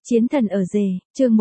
Chiến thần ở rể, chương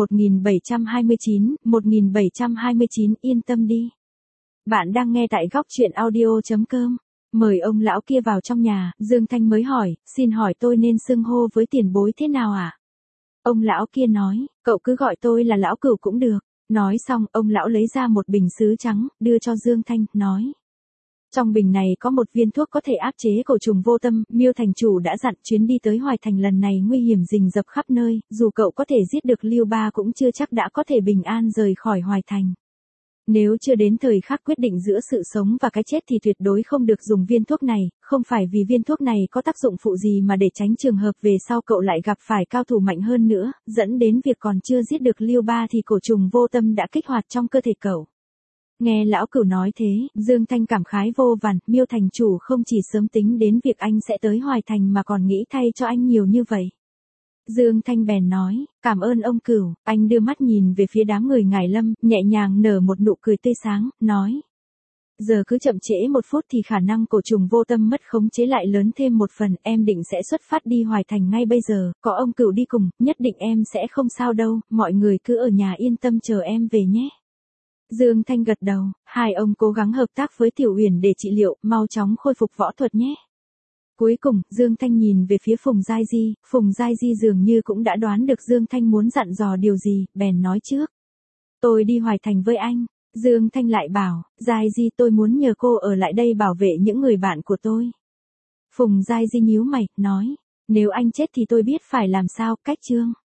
1729 yên tâm đi. Bạn đang nghe tại góc truyện audio.com. Mời ông lão kia vào trong nhà, Dương Thanh mới hỏi, xin hỏi tôi nên xưng hô với tiền bối thế nào ạ? Ông lão kia nói, cậu cứ gọi tôi là lão Cửu cũng được. Nói xong, ông lão lấy ra một bình sứ trắng, đưa cho Dương Thanh, nói. Trong bình này có một viên thuốc có thể áp chế cổ trùng vô tâm, Miêu thành chủ đã dặn chuyến đi tới Hoài Thành lần này nguy hiểm rình rập khắp nơi, dù cậu có thể giết được Lưu Ba cũng chưa chắc đã có thể bình an rời khỏi Hoài Thành. Nếu chưa đến thời khắc quyết định giữa sự sống và cái chết thì tuyệt đối không được dùng viên thuốc này, không phải vì viên thuốc này có tác dụng phụ gì mà để tránh trường hợp về sau cậu lại gặp phải cao thủ mạnh hơn nữa, dẫn đến việc còn chưa giết được Lưu Ba thì cổ trùng vô tâm đã kích hoạt trong cơ thể cậu. Nghe lão Cửu nói thế, Dương Thanh cảm khái vô vàn, Miêu thành chủ không chỉ sớm tính đến việc anh sẽ tới Hoài Thành mà còn nghĩ thay cho anh nhiều như vậy. Dương Thanh bèn nói, cảm ơn ông Cửu, anh đưa mắt nhìn về phía đám người Ngải Lâm, nhẹ nhàng nở một nụ cười tươi sáng, nói. Giờ cứ chậm trễ một phút thì khả năng cổ trùng vô tâm mất khống chế lại lớn thêm một phần, em định sẽ xuất phát đi Hoài Thành ngay bây giờ, có ông Cửu đi cùng, nhất định em sẽ không sao đâu, mọi người cứ ở nhà yên tâm chờ em về nhé. Dương Thanh gật đầu, hai ông cố gắng hợp tác với Tiểu Uyển để trị liệu, mau chóng khôi phục võ thuật nhé. Cuối cùng, Dương Thanh nhìn về phía Phùng Giai Di, Phùng Giai Di dường như cũng đã đoán được Dương Thanh muốn dặn dò điều gì, bèn nói trước. Tôi đi Hoài Thành với anh. Dương Thanh lại bảo, Giai Di tôi muốn nhờ cô ở lại đây bảo vệ những người bạn của tôi. Phùng Giai Di nhíu mày, nói, nếu anh chết thì tôi biết phải làm sao, cách chương.